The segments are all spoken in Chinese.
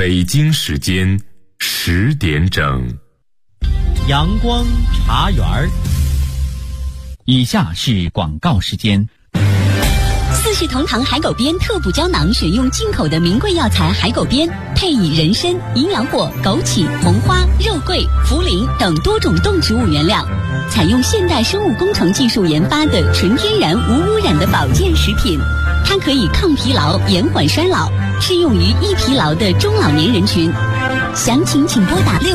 北京时间10点整。 阳光茶园。 以下是广告时间。 四世同堂海狗鞭特补胶囊选用进口的名贵药材海狗鞭，配以人参、营养果、枸杞、红花、肉桂、茯苓等多种动植物原料，采用现代生物工程技术研发的纯天然无污染的保健食品。它可以抗疲劳、延缓衰老，适用于易疲劳的中老年人群。详情请拨打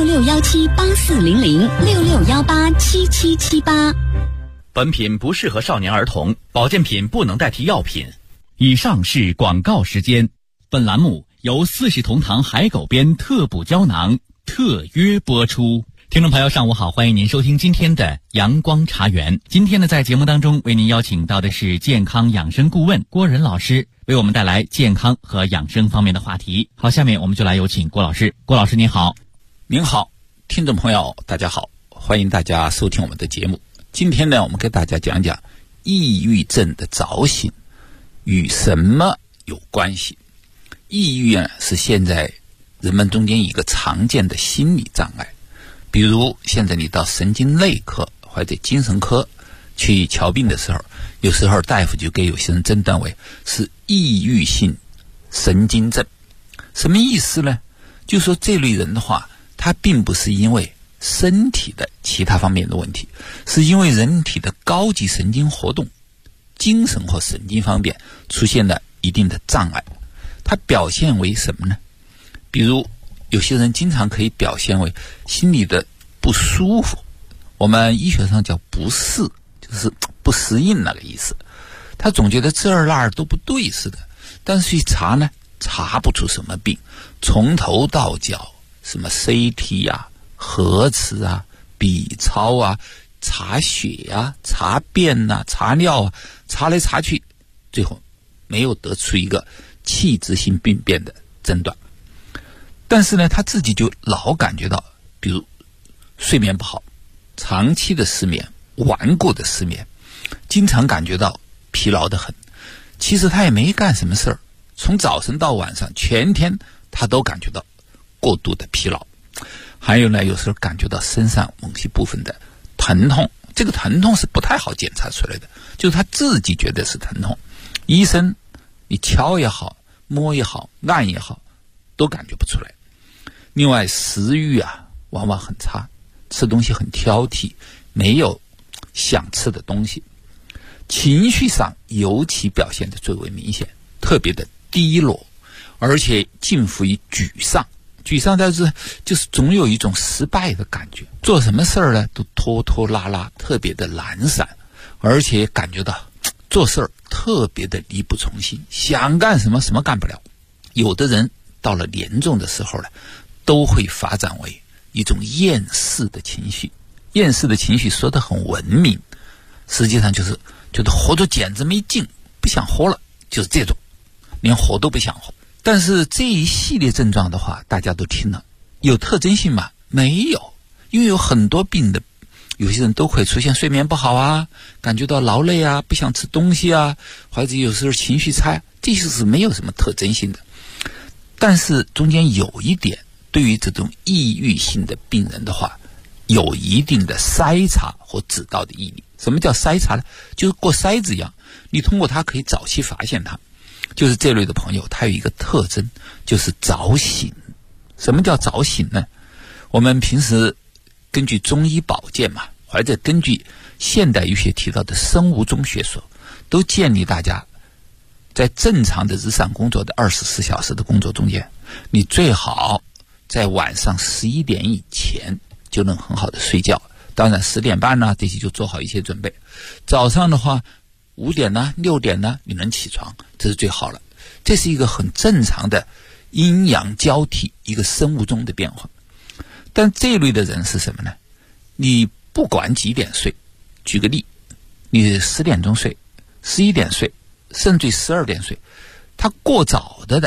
6617840066187778。 本品不适合少年儿童，保健品不能代替药品。 以上是广告时间。本栏目由四世同堂海狗鞭特补胶囊特约播出。听众朋友上午好，欢迎您收听今天的阳光茶园。今天呢，在节目当中为您邀请到的是健康养生顾问郭仁老师，为我们带来健康和养生方面的话题。好，下面我们就来有请郭老师。郭老师您好。 您好，听众朋友大家好，欢迎大家收听我们的节目。今天呢，我们给大家讲讲抑郁症的早醒与什么有关系。抑郁呢，是现在人们中间一个常见的心理障碍。比如现在你到神经内科或者精神科去瞧病的时候，有时候大夫就给有些人诊断为是抑郁性神经症。什么意思呢？就说这类人的话，他并不是因为身体的其他方面的问题，是因为人体的高级神经活动、精神或神经方面出现了一定的障碍。它表现为什么呢？比如有些人经常可以表现为心里的不舒服，我们医学上叫不适，就是不适应那个意思。他总觉得这儿那儿都不对似的，但是去查呢，查不出什么病，从头到脚什么 CT 啊、核磁啊、B 超啊、查血啊、查便啊、查尿啊，查来查去，最后没有得出一个器质性病变的诊断。但是呢，他自己就老感觉到，比如睡眠不好，长期的失眠、顽固的失眠，经常感觉到疲劳得很。其实他也没干什么事儿，从早晨到晚上全天他都感觉到过度的疲劳。还有呢，有时候感觉到身上某些部分的疼痛，这个疼痛是不太好检查出来的，就是他自己觉得是疼痛，医生你敲也好、摸也好、按也好，都感觉不出来。另外食欲啊往往很差，吃东西很挑剔，没有想吃的东西。情绪上尤其表现得最为明显，特别的低落，而且近乎于沮丧。沮丧就是总有一种失败的感觉，做什么事儿呢都拖拖拉拉，特别的懒散，而且感觉到做事儿特别的力不从心，想干什么什么干不了。有的人到了严重的时候呢，都会发展为一种厌世的情绪。厌世的情绪说得很文明，实际上就是觉得活着简直没劲，不想活了，就是这种，连活都不想活。但是这一系列症状的话，大家都听了，有特征性吗？没有，因为有很多病的，有些人都会出现睡眠不好啊，感觉到劳累啊，不想吃东西啊，或者有时候情绪差，这些是没有什么特征性的。但是中间有一点，对于这种抑郁性的病人的话，有一定的筛查或指导的意义。什么叫筛查呢？就是过筛子一样，你通过它可以早期发现它。就是这类的朋友，他有一个特征，就是早醒。什么叫早醒呢？我们平时根据中医保健嘛，或者根据现代医学提到的生物钟学说，都建议大家在正常的日常工作的24小时的工作中间，你最好在晚上11点以前就能很好的睡觉。当然10点半呢，这些就做好一些准备。早上的话5点呢、6点呢，你能起床，这是最好了。这是一个很正常的阴阳交替，一个生物钟的变化。但这类的人是什么呢？你不管几点睡，举个例，你10点钟睡、11点睡，甚至12点睡，他过早的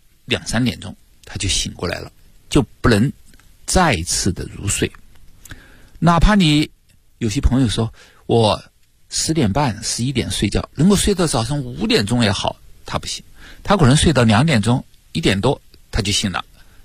2、3点钟他就醒过来了，就不能再次的入睡。哪怕你有些朋友说我10点半、11点睡觉，能够睡到早上5点钟也好，他不行，他可能睡到2点钟、1点多他就醒了，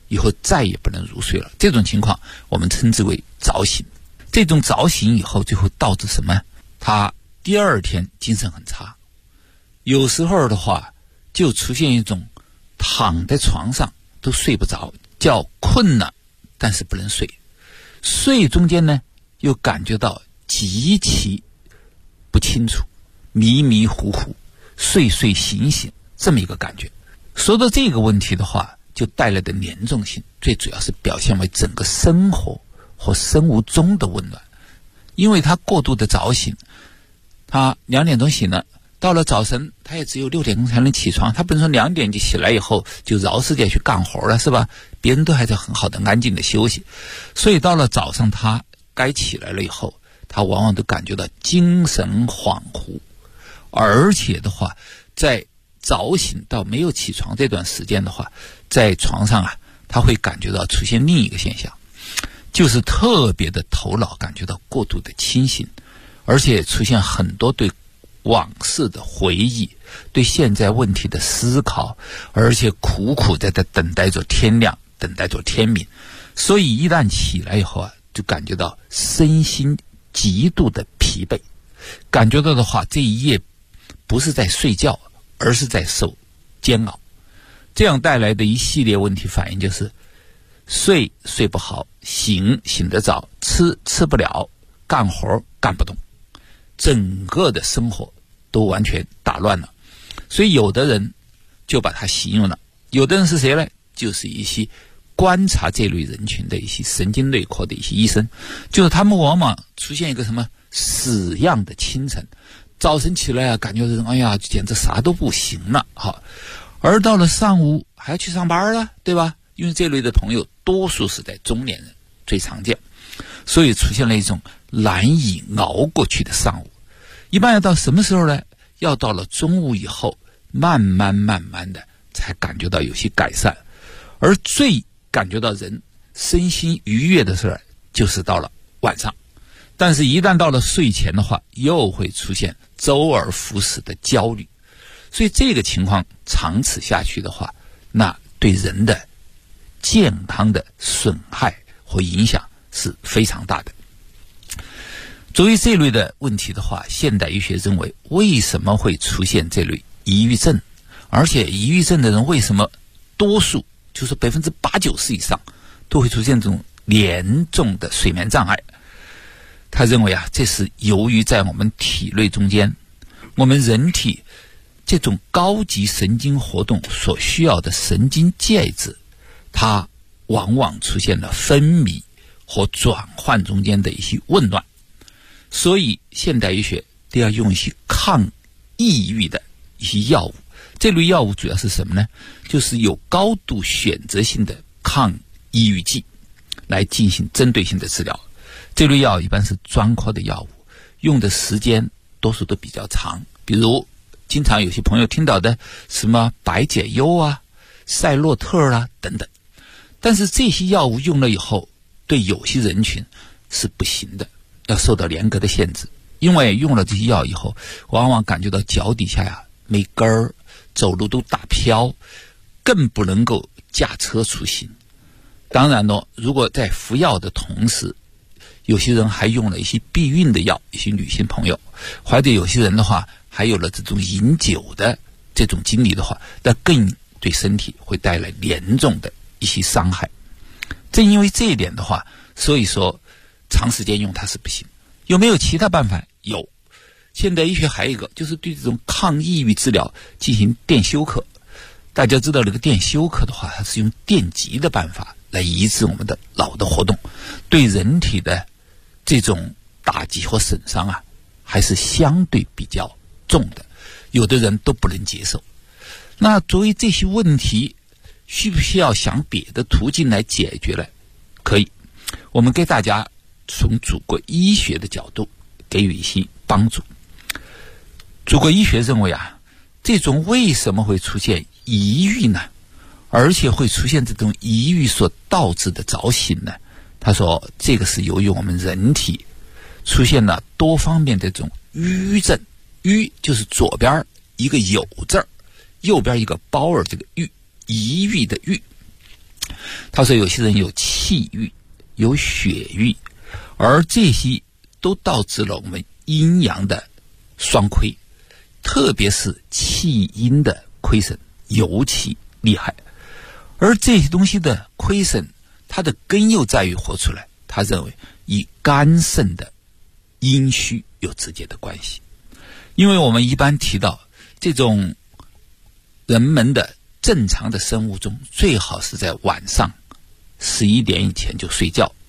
以后再也不能入睡了。这种情况我们称之为早醒。这种早醒以后就会导致什么？他第二天精神很差，有时候的话就出现一种躺在床上都睡不着，叫困了但是不能睡，睡中间呢又感觉到极其不清楚，迷迷糊糊，睡睡醒醒，这么一个感觉。说到这个问题的话，就带来的严重性最主要是表现为整个生活或生物钟的紊乱。因为他过度的早醒，他2点钟醒了，到了早晨他也只有6点钟才能起床，他不能说2点就起来以后就饶世界去干活了，是吧？别人都还在很好的安静的休息，所以到了早上他该起来了以后，他往往都感觉到精神恍惚，而且的话在早醒到没有起床这段时间的话，在床上他会感觉到出现另一个现象，就是特别的头脑感觉到过度的清醒，而且出现很多对往事的回忆，对现在问题的思考，而且苦苦在等待着天亮，等待着天明。所以一旦起来以后就感觉到身心极度的疲惫，感觉到的话这一夜不是在睡觉，而是在受煎熬。这样带来的一系列问题反应就是睡不好，醒得早，吃不了，干活干不动，整个的生活都完全打乱了。所以有的人就把它形容了，有的人是谁呢？就是一些观察这类人群的一些神经内科的一些医生，就是他们往往出现一个什么死样的清晨，早晨起来感觉人哎呀简直啥都不行了，而到了上午还要去上班了，对吧？因为这类的朋友多数是在中年人最常见，所以出现了一种难以熬过去的上午。一般要到什么时候呢？要到了中午以后，慢慢的才感觉到有些改善。而最感觉到人身心愉悦的时候就是到了晚上，但是一旦到了睡前的话，又会出现周而复始的焦虑。所以这个情况长此下去的话，那对人的健康的损害和影响是非常大的。作为这类的问题的话，现代医学认为为什么会出现这类抑郁症，而且抑郁症的人为什么多数就是80-90%以上都会出现这种严重的睡眠障碍。他认为这是由于在我们体内中间，我们人体这种高级神经活动所需要的神经介质，它往往出现了分泌和转换中间的一些紊乱，所以现代医学都要用一些抗抑郁的一些药物。这类药物主要是什么呢？就是有高度选择性的抗抑郁剂来进行针对性的治疗。这类药一般是专科的药物，用的时间多数都比较长，比如经常有些朋友听到的什么白解忧赛洛特等等。但是这些药物用了以后，对有些人群是不行的，要受到严格的限制。因为用了这些药以后，往往感觉到脚底下没根儿，走路都打飘，更不能够驾车出行。当然如果在服药的同时，有些人还用了一些避孕的药，一些女性朋友，或者有些人的话还有了这种饮酒的这种经历的话，那更对身体会带来严重的一些伤害。正因为这一点的话，所以说长时间用它是不行。有没有其他办法？有。现代医学还有一个就是对这种抗抑郁治疗进行电休克。大家知道这个电休克的话，它是用电极的办法来抑制我们的脑的活动，对人体的这种打击和损伤还是相对比较重的，有的人都不能接受。那作为这些问题，需不需要想别的途径来解决呢？可以，我们给大家从祖国医学的角度给予一些帮助。祖国医学认为这种为什么会出现抑郁呢？而且会出现这种抑郁所导致的早醒呢？他说这个是由于我们人体出现了多方面的这种郁症。郁就是左边一个有字儿，右边一个包儿，这个郁，抑郁的郁。 他说有些人有气郁，有血郁，而这些都导致了我们阴阳的双亏，特别是气阴的亏损尤其厉害。而这些东西的亏损，它的根又在于活出来，他认为与肝肾的阴虚有直接的关系。因为我们一般提到这种人们的正常的生物钟，最好是在晚上11点以前就睡觉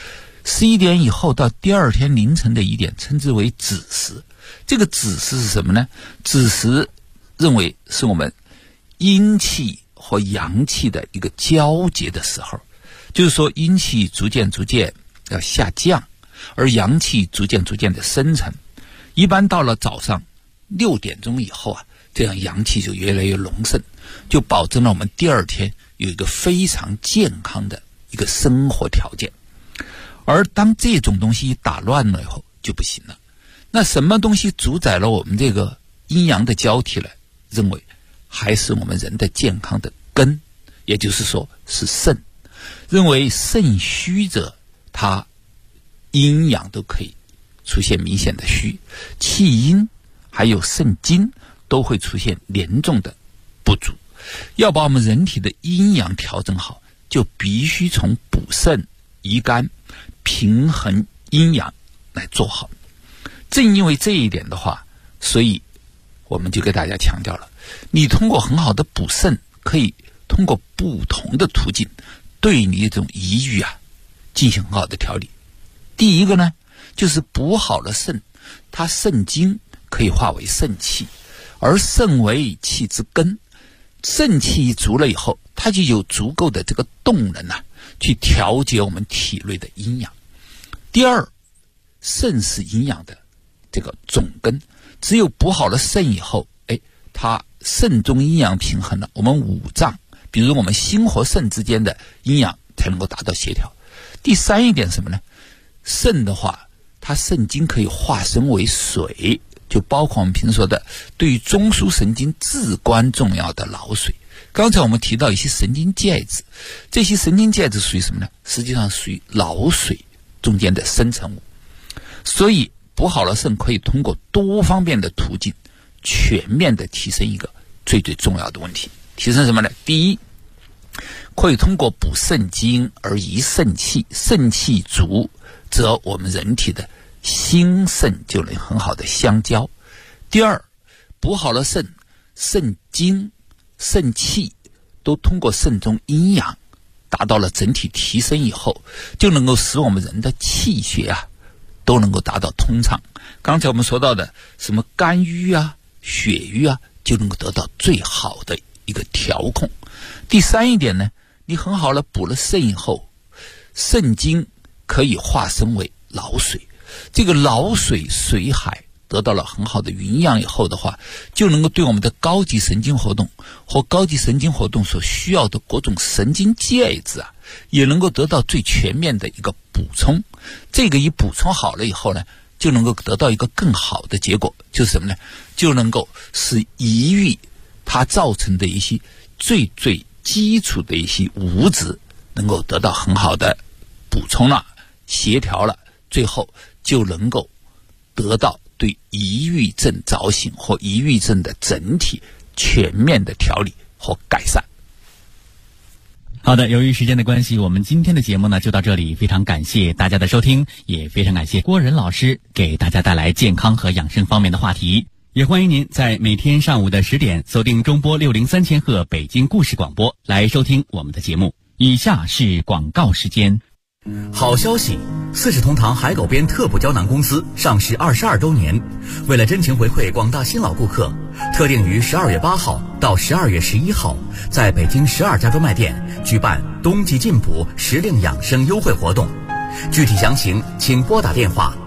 ，11点以后到第二天凌晨的1点称之为子时。这个子时是什么呢？子时认为是我们阴气和阳气的一个交接的时候，就是说阴气逐渐要下降，而阳气逐渐的生成。一般到了早上6点钟以后啊，这样阳气就越来越隆盛，就保证了我们第二天有一个非常健康的一个生活条件。而当这种东西打乱了以后就不行了。那什么东西主宰了我们这个阴阳的交替呢？认为还是我们人的健康的根，也就是说是肾。认为肾虚者，它阴阳都可以出现明显的虚，气阴还有肾精都会出现严重的不足。要把我们人体的阴阳调整好，就必须从补肾益肝平衡阴阳来做好。正因为这一点的话，所以我们就给大家强调了，你通过很好的补肾，可以通过不同的途径对你这种抑郁进行很好的调理。第一个呢，就是补好了肾，它肾精可以化为肾气，而肾为气之根，肾气足了以后，它就有足够的这个动能去调节我们体内的阴阳。第二，肾是阴阳的这个总根，只有补好了肾以后，它肾中阴阳平衡了，我们五脏比如我们心和肾之间的阴阳才能够达到协调。第三一点什么呢？肾的话，它肾精可以化生为水，就包括我们平时说的对于中枢神经至关重要的脑水。刚才我们提到一些神经介质，这些神经介质属于什么呢？实际上属于脑水中间的生成物。所以补好了肾，可以通过多方面的途径全面的提升一个最重要的问题。提升什么呢？第一，可以通过补肾精而益肾气，肾气足则我们人体的心肾就能很好的相交。第二，补好了肾，肾精肾气都通过肾中阴阳达到了整体提升以后，就能够使我们人的气血都能够达到通畅。刚才我们说到的什么肝郁血郁就能够得到最好的一个调控。第三一点呢，你很好了补了肾以后，肾精可以化生为脑水，这个脑水水海得到了很好的营养以后的话，就能够对我们的高级神经活动和高级神经活动所需要的各种神经介质也能够得到最全面的一个补充。这个一补充好了以后呢，就能够得到一个更好的结果，就是什么呢？就能够使抑郁它造成的一些最基础的一些物质能够得到很好的补充了，协调了，最后就能够得到对抑郁症早醒或抑郁症的整体全面的调理和改善。 好的，由于时间的关系，我们今天的节目呢就到这里，非常感谢大家的收听，也非常感谢郭仁老师给大家带来健康和养生方面的话题。也欢迎您在每天上午的10点锁定中波603千赫北京故事广播来收听我们的节目。以下是广告时间。 好消息，四世同堂海狗边特补胶囊公司上市22周年，为了真情回馈广大新老顾客，特定于12月8号到12月11号，在北京12家专卖店举办冬季进补时令养生优惠活动。具体详情请拨打电话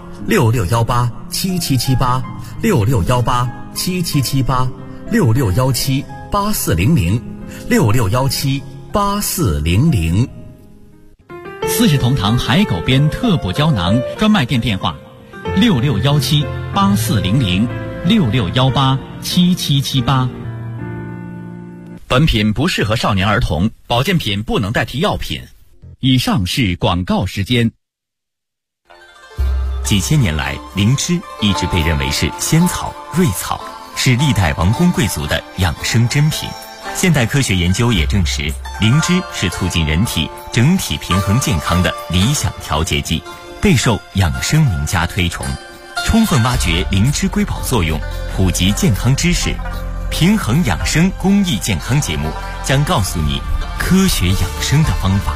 66187778 66187778 66178400 66178400。 四世同堂海狗边特补胶囊专卖店电话66178400 66187778。 本品不适合少年儿童，保健品不能代替药品。以上是广告时间。 几千年来，灵芝一直被认为是仙草、瑞草，是历代王公贵族的养生珍品。现代科学研究也证实，灵芝是促进人体整体平衡健康的理想调节剂，备受养生名家推崇。充分挖掘灵芝瑰宝作用，普及健康知识，平衡养生公益健康节目将告诉你科学养生的方法。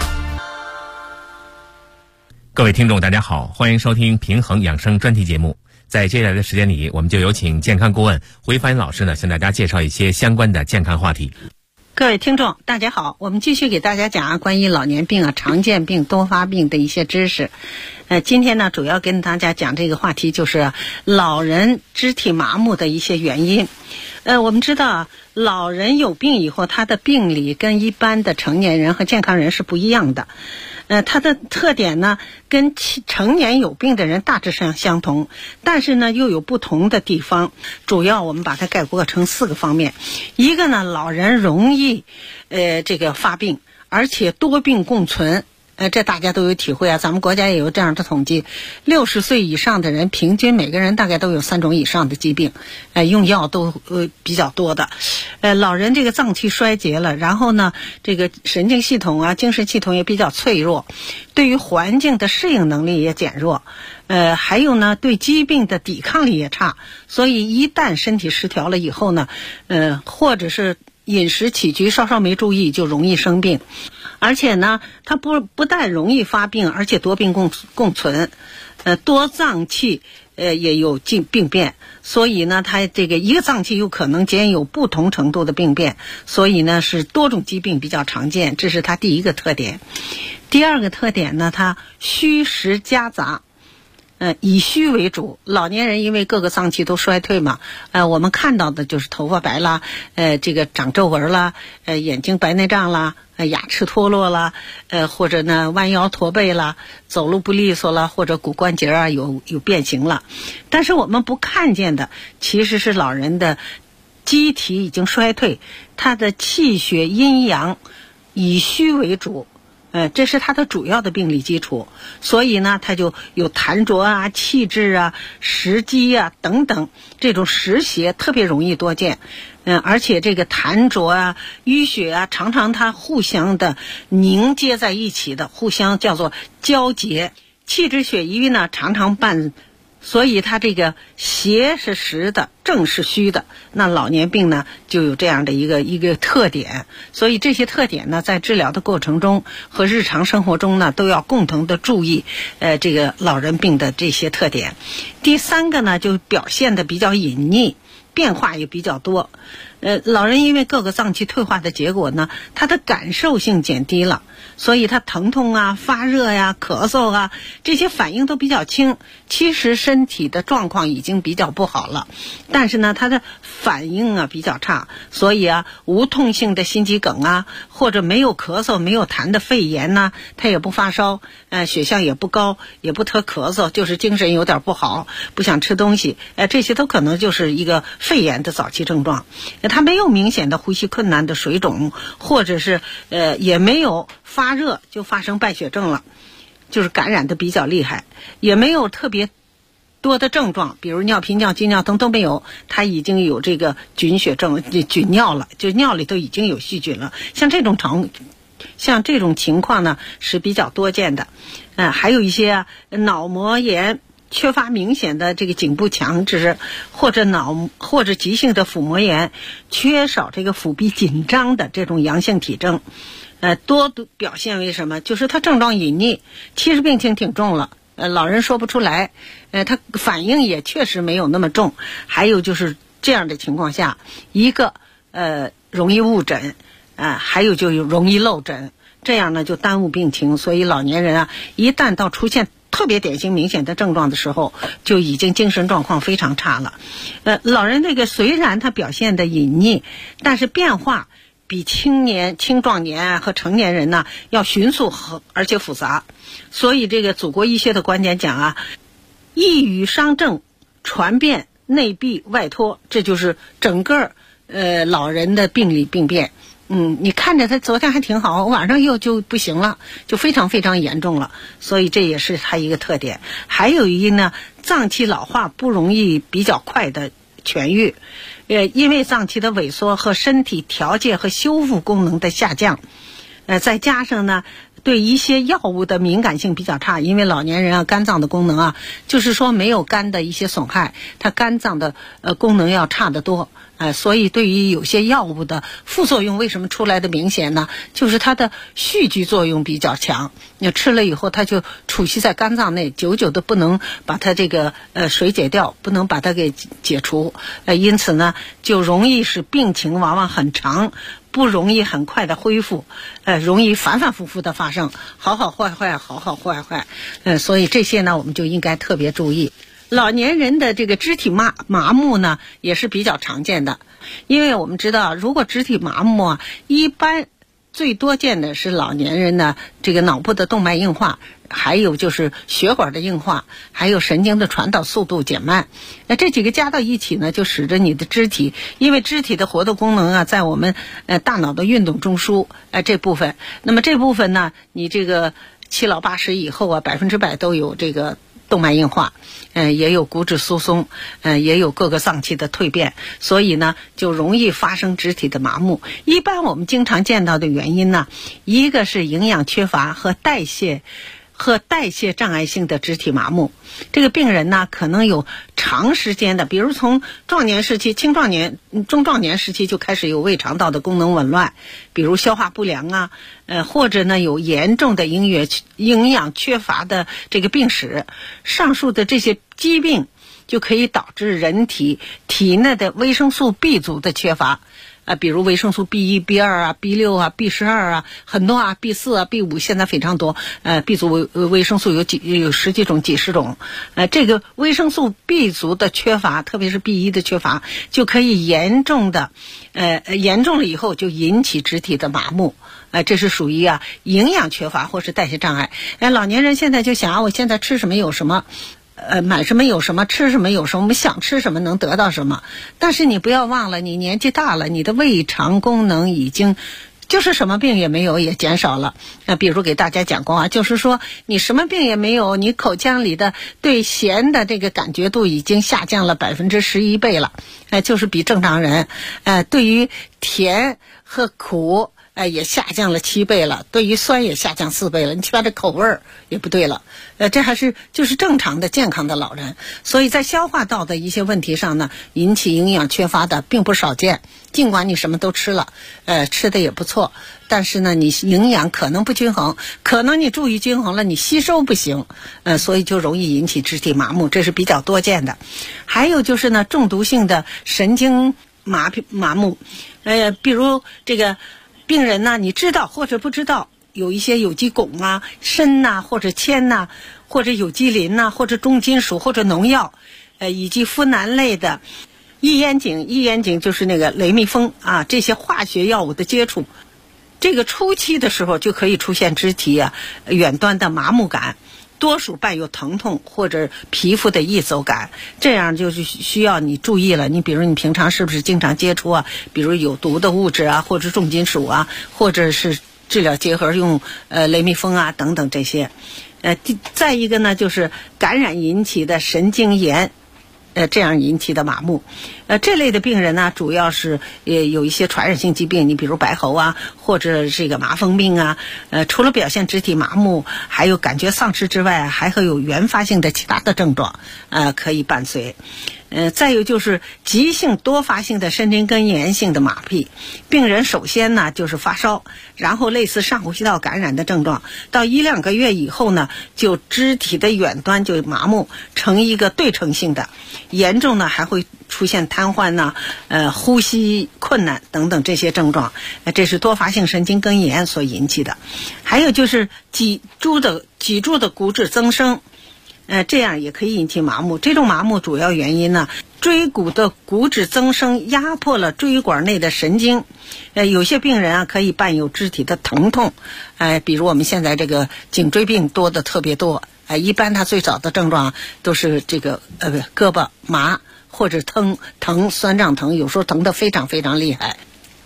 各位听众大家好，欢迎收听平衡养生专题节目。在接下来的时间里，我们就有请健康顾问回帆老师呢，向大家介绍一些相关的健康话题。 各位听众大家好，我们继续给大家讲关于老年病常见病多发病的一些知识。今天呢主要跟大家讲这个话题，就是老人肢体麻木的一些原因。我们知道老人有病以后，他的病理跟一般的成年人和健康人是不一样的。它的特点呢跟成年有病的人大致上相同，但是呢又有不同的地方。主要我们把它概括成4个方面。一个呢，老人容易这个发病，而且多病共存。这大家都有体会啊，咱们国家也有这样的统计，60岁以上的人平均每个人大概都有3种以上的疾病，用药都比较多的。老人这个脏器衰竭了，然后呢这个神经系统啊精神系统也比较脆弱，对于环境的适应能力也减弱，还有呢对疾病的抵抗力也差，所以一旦身体失调了以后呢，或者是饮食起居稍稍没注意就容易生病。而且呢它不但容易发病，而且多病共存，多脏器也有病变，所以呢它这个一个脏器有可能兼有不同程度的病变，所以呢是多种疾病比较常见，这是它第一个特点。第二个特点呢，它虚实夹杂，以虚为主。老年人因为各个脏器都衰退嘛，我们看到的就是头发白啦，这个长皱纹啦，眼睛白内障啦，牙齿脱落啦，或者呢弯腰驼背啦，走路不利索啦，或者骨关节啊有变形了。但是我们不看见的其实是老人的机体已经衰退，他的气血阴阳以虚为主，这是它的主要的病理基础，所以呢它就有痰浊啊、气滞啊、食积啊等等，这种实邪特别容易多见。而且这个痰浊啊、淤血啊，常常它互相的凝结在一起的，互相叫做交结。气滞血瘀呢常常伴，所以它这个邪是实的，正是虚的。那老年病呢就有这样的一个特点，所以这些特点呢在治疗的过程中和日常生活中呢都要共同的注意这个老人病的这些特点。第3个呢就表现的比较隐匿，变化也比较多。老人因为各个脏器退化的结果呢，他的感受性减低了，所以他疼痛啊、发热呀、咳嗽啊这些反应都比较轻，其实身体的状况已经比较不好了，但是呢他的反应啊比较差，所以啊无痛性的心肌梗啊，或者没有咳嗽没有痰的肺炎呢，他也不发烧，血象也不高，也不特咳嗽，就是精神有点不好，不想吃东西，这些都可能就是一个肺炎的早期症状。他没有明显的呼吸困难的水肿，或者是也没有发热就发生败血症了，就是感染的比较厉害，也没有特别多的症状，比如尿频尿急尿疼都没有，他已经有这个菌血症、菌尿了，就尿里头已经有细菌了。像这种情况呢是比较多见的。还有一些脑膜炎，缺乏明显的这个颈部强直，或者急性的腹膜炎，缺少这个腹壁紧张的这种阳性体征，多表现为什么？就是他症状隐匿，其实病情挺重了，老人说不出来，他反应也确实没有那么重。还有就是这样的情况下，一个容易误诊，还有就容易漏诊，这样呢就耽误病情。所以老年人啊，一旦到出现特别典型明显的症状的时候，就已经精神状况非常差了。老人这个虽然他表现的隐匿，但是变化比青壮年和成年人呢要迅速而且复杂。所以这个祖国医学的观点讲啊，一语伤症，传变内闭外脱，这就是整个老人的病理病变。 你看着他昨天还挺好，晚上又就不行了，就非常非常严重了，所以这也是他一个特点。还有一呢，脏器老化不容易比较快的痊愈，因为脏器的萎缩和身体调节和修复功能的下降，再加上呢，对一些药物的敏感性比较差，因为老年人啊，肝脏的功能啊，就是说没有肝的一些损害，他肝脏的功能要差得多，所以对于有些药物的副作用为什么出来的明显呢？就是它的蓄积作用比较强，你吃了以后它就储蓄在肝脏内，久久的不能把它这个水解掉，不能把它给解除，因此呢就容易使病情往往很长，不容易很快的恢复，容易反反复复的发生，好好坏坏，好好坏坏，所以这些呢我们就应该特别注意。老年人的这个肢体麻木呢也是比较常见的，因为我们知道如果肢体麻木啊，一般最多见的是老年人呢这个脑部的动脉硬化，还有就是血管的硬化，还有神经的传导速度减慢，这几个加到一起呢，就使得你的肢体，因为肢体的活动功能啊在我们大脑的运动中枢这部分，那么这部分呢你这个七老八十以后啊100%都有这个动脉硬化，也有骨质疏松，也有各个脏器的蜕变，所以呢就容易发生肢体的麻木。一般我们经常见到的原因呢，一个是营养缺乏和代谢障碍性的肢体麻木。这个病人呢可能有长时间的，比如从壮年时期、青壮年、中壮年时期就开始有胃肠道的功能紊乱，比如消化不良啊，或者呢有严重的营养缺乏的这个病史。上述的这些疾病就可以导致人体内的维生素 B 族的缺乏，比如维生素 B1、B2 啊、B6 啊、B12啊，很多啊 ，B4 啊、B5 现在非常多。B 族维生素有10几种、几十种。这个维生素 B 族的缺乏，特别是 B1 的缺乏，就可以严重了以后就引起肢体的麻木。这是属于营养缺乏或是代谢障碍。老年人现在就想我现在吃什么有什么。买什么有什么，吃什么有什么，我们想吃什么能得到什么。但是你不要忘了，你年纪大了，你的胃肠功能已经就是什么病也没有，也减少了。比如给大家讲过就是说你什么病也没有，你口腔里的对咸的这个感觉度已经下降了11%倍了，就是比正常人，对于甜和苦也下降了7倍了，对于酸也下降4倍了，你起码这口味儿也不对了。这还是就是正常的健康的老人，所以在消化道的一些问题上呢，引起营养缺乏的并不少见。尽管你什么都吃了，吃的也不错，但是呢，你营养可能不均衡，可能你注意均衡了，你吸收不行，所以就容易引起肢体麻木，这是比较多见的。还有就是呢，中毒性的神经麻木，比如这个。病人呢，你知道或者不知道，有一些有机汞啊、砷呐，或者铅呐，或者有机磷呐，或者重金属，或者农药，以及呋喃类的异烟肼就是那个雷密风啊，这些化学药物的接触，这个初期的时候就可以出现肢体远端的麻木感。多数伴有疼痛或者皮肤的易走感，这样就是需要你注意了。你比如你平常是不是经常接触比如有毒的物质或者重金属或者是治疗结核用雷密风等等这些。再一个呢，就是感染引起的神经炎。这样引起的麻木，这类的病人呢，主要是有一些传染性疾病，你比如白喉或者这个麻风病除了表现肢体麻木，还有感觉丧失之外，还会有原发性的其他的症状，可以伴随。再有就是急性多发性的神经根炎性的麻痹，病人首先呢就是发烧，然后类似上呼吸道感染的症状，到1-2个月以后呢，就肢体的远端就麻木，成一个对称性的，严重呢还会出现瘫痪呼吸困难等等这些症状，这是多发性神经根炎所引起的。还有就是脊柱的骨质增生。这样也可以引起麻木。这种麻木主要原因呢，椎骨的骨质增生压迫了椎管内的神经。有些病人可以伴有肢体的疼痛。比如我们现在这个颈椎病多的特别多。一般它最早的症状都是这个胳膊麻或者疼酸胀疼，有时候疼得非常非常厉害。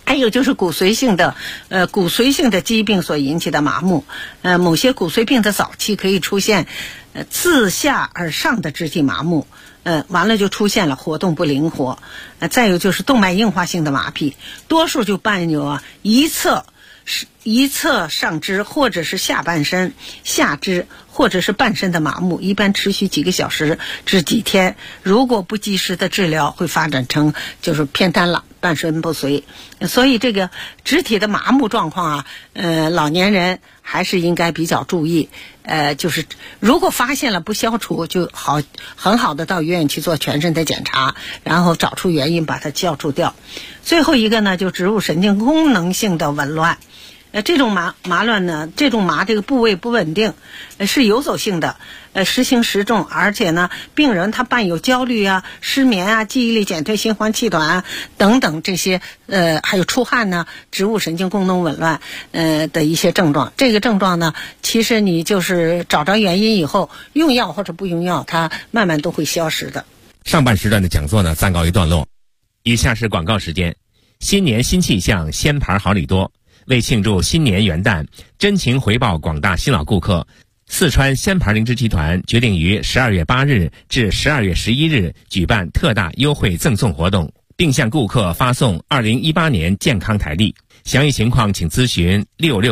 还有就是骨髓性的疾病所引起的麻木，某些骨髓病的早期可以出现自下而上的肢体麻木，完了就出现了活动不灵活，再有就是动脉硬化性的麻痹，多数就伴有一侧上肢或者是下半身、下肢或者是半身的麻木，一般持续几个小时至几天，如果不及时的治疗，会发展成就是偏瘫了，半身不遂。所以这个肢体的麻木状况老年人还是应该比较注意。就是如果发现了不消除，就很好的到医院去做全身的检查，然后找出原因把它消除掉。最后一个呢，就植物神经功能性的紊乱。这种麻乱呢，这个部位不稳定，是游走性的，时轻时重，而且呢，病人他伴有焦虑啊、失眠啊、记忆力减退、心慌气短啊等等这些，还有出汗呢，植物神经功能紊乱的一些症状。这个症状呢，其实你就是找着原因以后，用药或者不用药，它慢慢都会消失的。 上半时段的讲座呢，暂告一段落。以下是广告时间。新年新气象，鲜牌好礼多。为庆祝新年元旦，真情回报广大新老顾客，四川鲜牌灵芝集团决定于12月8日至12月11日举办特大优惠赠送活动，并向顾客发送2018年健康台历。详细情况请咨询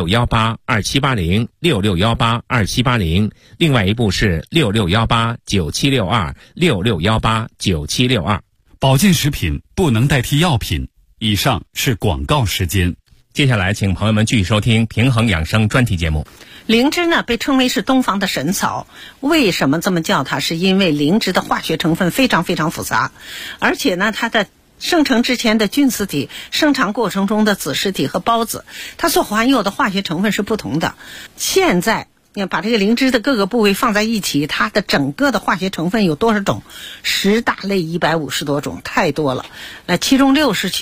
66182780 66182780，另外一部是66189762 66189762。 保健食品不能代替药品。以上是广告时间。 接下来请朋友们继续收听平衡养生专题节目。 灵芝呢被称为是东方的神草，为什么这么叫它？是因为灵芝的化学成分非常非常复杂，而且呢它的生成之前的菌丝体、生长过程中的子实体和孢子，它所含有的化学成分是不同的。现在把这个灵芝的各个部位放在一起，它的整个的化学成分有多少种？10大类150多种，太多了。其中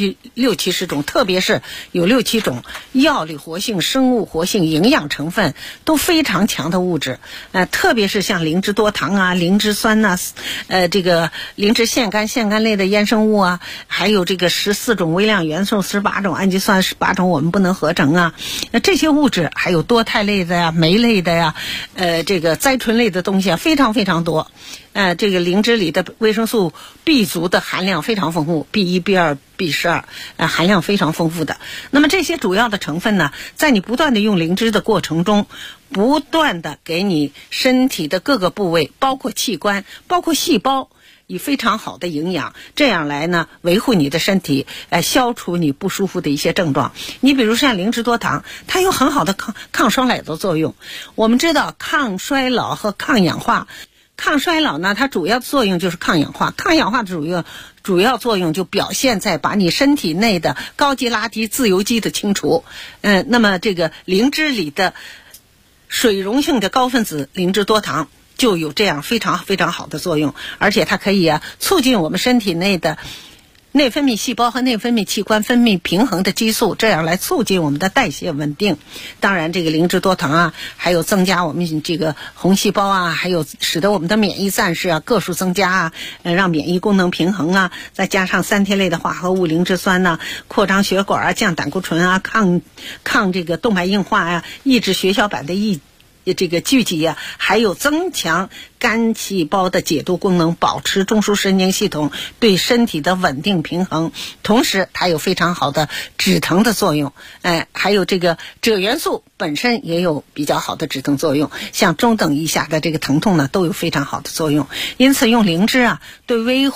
60-70种，特别是有6-7种药理活性、生物活性、营养成分都非常强的物质。特别是像灵芝多糖啊、灵芝酸呐、这个灵芝腺苷类的衍生物啊，还有这个14种微量元素、18种氨基酸、18种我们不能合成啊。这些物质还有多肽类的呀、酶类的呀。这个甾醇类的东西非常非常多。这个灵芝里的维生素 B 族的含量非常丰富， B1、B2、B12 含量非常丰富的。那么这些主要的成分呢，在你不断的用灵芝的过程中，不断的给你身体的各个部位，包括器官、包括细胞，以非常好的营养，这样来呢维护你的身体，消除你不舒服的一些症状。你比如像灵芝多糖，它有很好的抗衰老的作用。我们知道抗衰老和抗氧化，抗衰老呢它主要作用就是抗氧化，抗氧化的主要作用就表现在把你身体内的高级垃圾、自由基的清除。那么这个灵芝里的水溶性的高分子灵芝多糖就有这样非常非常好的作用，而且它可以促进我们身体内的内分泌细胞和内分泌器官分泌平衡的激素，这样来促进我们的代谢稳定。当然这个灵芝多糖还有增加我们这个红细胞还有使得我们的免疫战士个数增加让免疫功能平衡再加上3萜类的化合物灵芝酸扩张血管降胆固醇抗这个动脉硬化抑制血小板的这个聚集还有增强肝细胞的解毒功能，保持中枢神经系统对身体的稳定平衡，同时它有非常好的止疼的作用。还有这个锗元素本身也有比较好的止疼作用，像中等以下的这个疼痛呢都有非常好的作用。因此用灵芝对微